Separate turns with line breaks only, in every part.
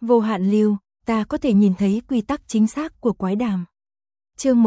Vô hạn lưu, ta có thể nhìn thấy quy tắc chính xác của quái đàm. Chương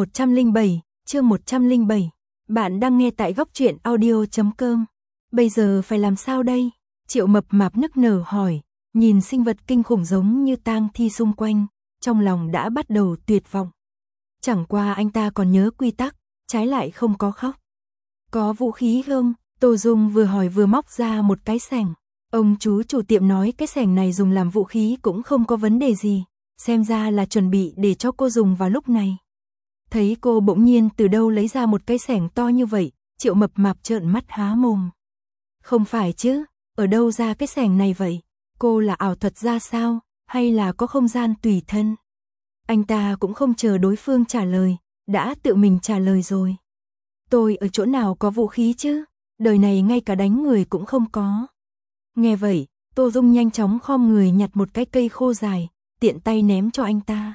107, bạn đang nghe tại góc truyện audio.com. Bây giờ phải làm sao đây? Triệu Mập Mạp nức nở hỏi, nhìn sinh vật kinh khủng giống như tang thi xung quanh, trong lòng đã bắt đầu tuyệt vọng. Chẳng qua anh ta còn nhớ quy tắc, trái lại không có khóc. Có vũ khí không? Tô Dung vừa hỏi vừa móc ra một cái xẻng. Ông chú chủ tiệm nói cái xẻng này dùng làm vũ khí cũng không có vấn đề gì, xem ra là chuẩn bị để cho cô dùng vào lúc này. Thấy cô bỗng nhiên từ đâu lấy ra một cái xẻng to như vậy, Triệu Mập Mạp trợn mắt há mồm. Không phải chứ, ở đâu ra cái xẻng này vậy? Cô là ảo thuật ra sao, hay là có không gian tùy thân? Anh ta cũng không chờ đối phương trả lời, đã tự mình trả lời rồi. Tôi ở chỗ nào có vũ khí chứ? Đời này ngay cả đánh người cũng không có. Nghe vậy, Tô Dung nhanh chóng khom người nhặt một cái cây khô dài, tiện tay ném cho anh ta.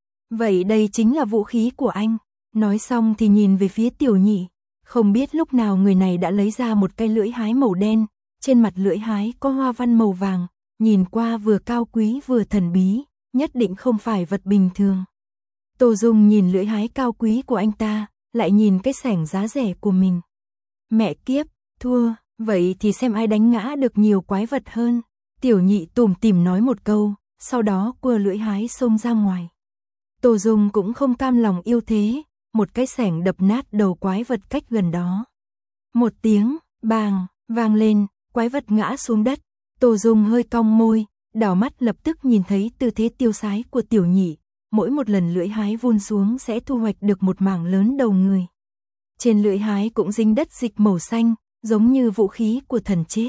Vậy đây chính là vũ khí của anh. Nói xong thì nhìn về phía Tiểu Nhị. Không biết lúc nào người này đã lấy ra một cây lưỡi hái màu đen, trên mặt lưỡi hái có hoa văn màu vàng, nhìn qua vừa cao quý vừa thần bí, nhất định không phải vật bình thường. Tô Dung nhìn lưỡi hái cao quý của anh ta, lại nhìn cái xẻng giá rẻ của mình. Mẹ kiếp, thua, vậy thì xem ai đánh ngã được nhiều quái vật hơn. Tiểu Nhị tủm tỉm nói một câu, sau đó quơ lưỡi hái xông ra ngoài. Tô Dung cũng không cam lòng yêu thế, một cái xẻng đập nát đầu quái vật cách gần đó. Một tiếng, bàng, vang lên, quái vật ngã xuống đất. Tô Dung hơi cong môi, đảo mắt lập tức nhìn thấy tư thế tiêu sái của Tiểu Nhị. Mỗi một lần lưỡi hái vun xuống sẽ thu hoạch được một mảng lớn đầu người. Trên lưỡi hái cũng dính đất dịch màu xanh, giống như vũ khí của thần chết.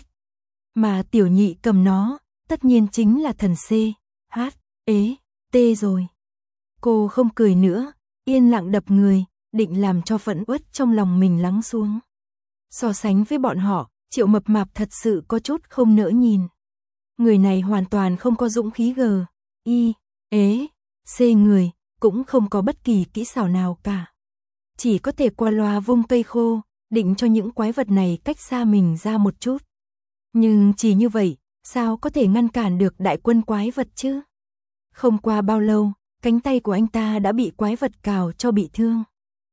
Mà Tiểu Nhị cầm nó, tất nhiên chính là thần C, H, E, T rồi. Cô không cười nữa, yên lặng đập người, định làm cho phẫn uất trong lòng mình lắng xuống. So sánh với bọn họ, Triệu Mập Mạp thật sự có chút không nỡ nhìn. Người này hoàn toàn không có dũng khí G, I, E, C người, cũng không có bất kỳ kỹ xảo nào cả. Chỉ có thể qua loa vung cây khô, định cho những quái vật này cách xa mình ra một chút. Nhưng chỉ như vậy, sao có thể ngăn cản được đại quân quái vật chứ? Không qua bao lâu, cánh tay của anh ta đã bị quái vật cào cho bị thương.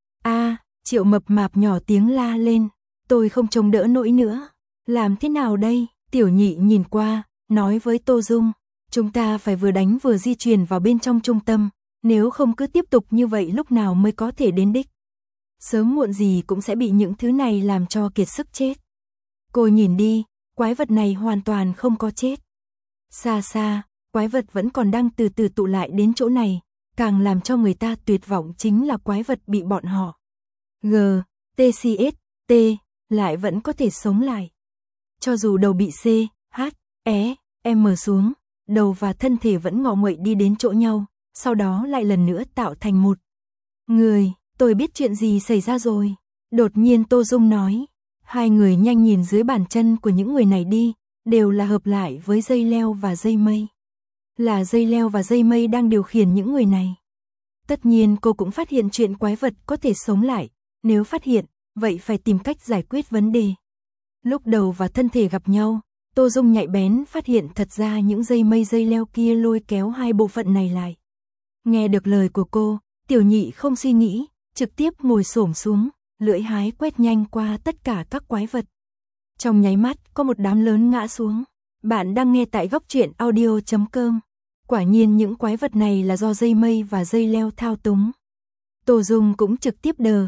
Triệu Mập Mạp nhỏ tiếng la lên, tôi không chống đỡ nổi nữa. Làm thế nào đây? Tiểu Nhị nhìn qua, nói với Tô Dung, chúng ta phải vừa đánh vừa di chuyển vào bên trong trung tâm, nếu không cứ tiếp tục như vậy lúc nào mới có thể đến đích. Sớm muộn gì cũng sẽ bị những thứ này làm cho kiệt sức chết. Cô nhìn đi, quái vật này hoàn toàn không có chết. Xa xa, quái vật vẫn còn đang từ từ tụ lại đến chỗ này, càng làm cho người ta tuyệt vọng chính là quái vật bị bọn họ G, TCS, T, lại vẫn có thể sống lại. Cho dù đầu bị C, H, E, M xuống, đầu và thân thể vẫn ngọ nguậy đi đến chỗ nhau, sau đó lại lần nữa tạo thành một người. Tôi biết chuyện gì xảy ra rồi. Đột nhiên Tô Dung nói. Hai người nhanh nhìn dưới bàn chân của những người này đi, đều là hợp lại với dây leo và dây mây. Là dây leo và dây mây đang điều khiển những người này. Tất nhiên cô cũng phát hiện chuyện quái vật có thể sống lại. Nếu phát hiện, vậy phải tìm cách giải quyết vấn đề. Lúc đầu và thân thể gặp nhau, Tô Dung nhạy bén phát hiện thật ra những dây mây dây leo kia lôi kéo hai bộ phận này lại. Nghe được lời của cô, Tiểu Nhị không suy nghĩ, trực tiếp ngồi xổm xuống, lưỡi hái quét nhanh qua tất cả các quái vật. Trong nháy mắt có một đám lớn ngã xuống. Bạn đang nghe tại góc truyện audio.com. Quả nhiên những quái vật này là do dây mây và dây leo thao túng. Tô Dung cũng trực tiếp đờ,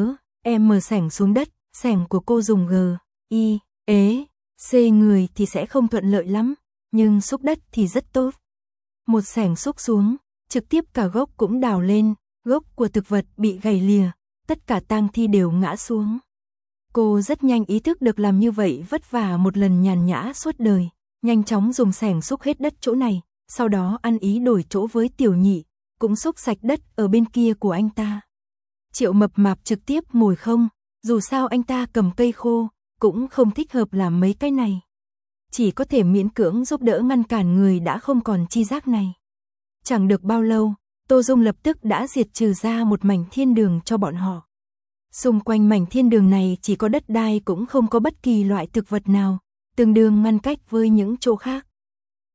M xẻng xuống đất, xẻng của cô dùng G, I, E, C người thì sẽ không thuận lợi lắm, nhưng xúc đất thì rất tốt. Một xẻng xúc xuống, trực tiếp cả gốc cũng đào lên, gốc của thực vật bị gãy lìa, tất cả tang thi đều ngã xuống. Cô rất nhanh ý thức được làm như vậy vất vả một lần nhàn nhã suốt đời, nhanh chóng dùng xẻng xúc hết đất chỗ này, sau đó ăn ý đổi chỗ với Tiểu Nhị, cũng xúc sạch đất ở bên kia của anh ta. Triệu Mập Mạp trực tiếp ngồi không, dù sao anh ta cầm cây khô, cũng không thích hợp làm mấy cái này. Chỉ có thể miễn cưỡng giúp đỡ ngăn cản người đã không còn chi giác này. Chẳng được bao lâu, Tô Dung lập tức đã diệt trừ ra một mảnh thiên đường cho bọn họ. Xung quanh mảnh thiên đường này chỉ có đất đai cũng không có bất kỳ loại thực vật nào, tương đương ngăn cách với những chỗ khác.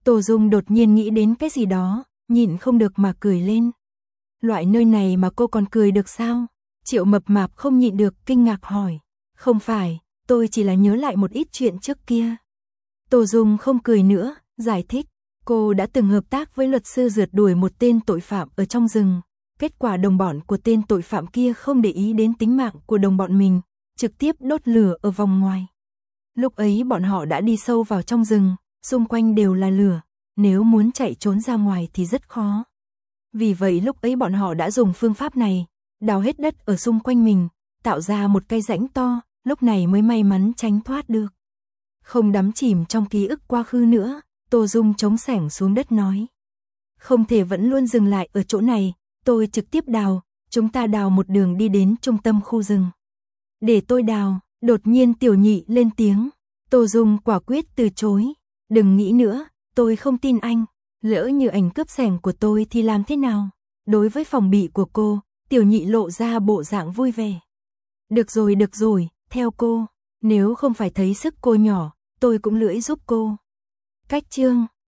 Tô Dung đột nhiên nghĩ đến cái gì đó, nhịn không được mà cười lên. Loại nơi này mà cô còn cười được sao? Triệu Mập Mạp không nhịn được kinh ngạc hỏi. Không phải, tôi chỉ là nhớ lại một ít chuyện trước kia. Tô Dung không cười nữa, giải thích. Cô đã từng hợp tác với luật sư rượt đuổi một tên tội phạm ở trong rừng. Kết quả đồng bọn của tên tội phạm kia không để ý đến tính mạng của đồng bọn mình, trực tiếp đốt lửa ở vòng ngoài. Lúc ấy bọn họ đã đi sâu vào trong rừng, xung quanh đều là lửa, nếu muốn chạy trốn ra ngoài thì rất khó. Vì vậy lúc ấy bọn họ đã dùng phương pháp này, đào hết đất ở xung quanh mình, tạo ra một cái rãnh to, lúc này mới may mắn tránh thoát được. Không đắm chìm trong ký ức quá khứ nữa, Tô Dung chống sẻng xuống đất nói. Không thể vẫn luôn dừng lại ở chỗ này, tôi trực tiếp đào, chúng ta đào một đường đi đến trung tâm khu rừng. Để tôi đào, đột nhiên Tiểu Nhị lên tiếng. Tô Dung quả quyết từ chối. Đừng nghĩ nữa, tôi không tin anh. Lỡ như ảnh cướp sẻng của tôi thì làm thế nào? Đối với phòng bị của cô, Tiểu Nhị lộ ra bộ dạng vui vẻ. Được rồi, theo cô. Nếu không phải thấy sức cô nhỏ, tôi cũng lưỡi giúp cô. Cách chương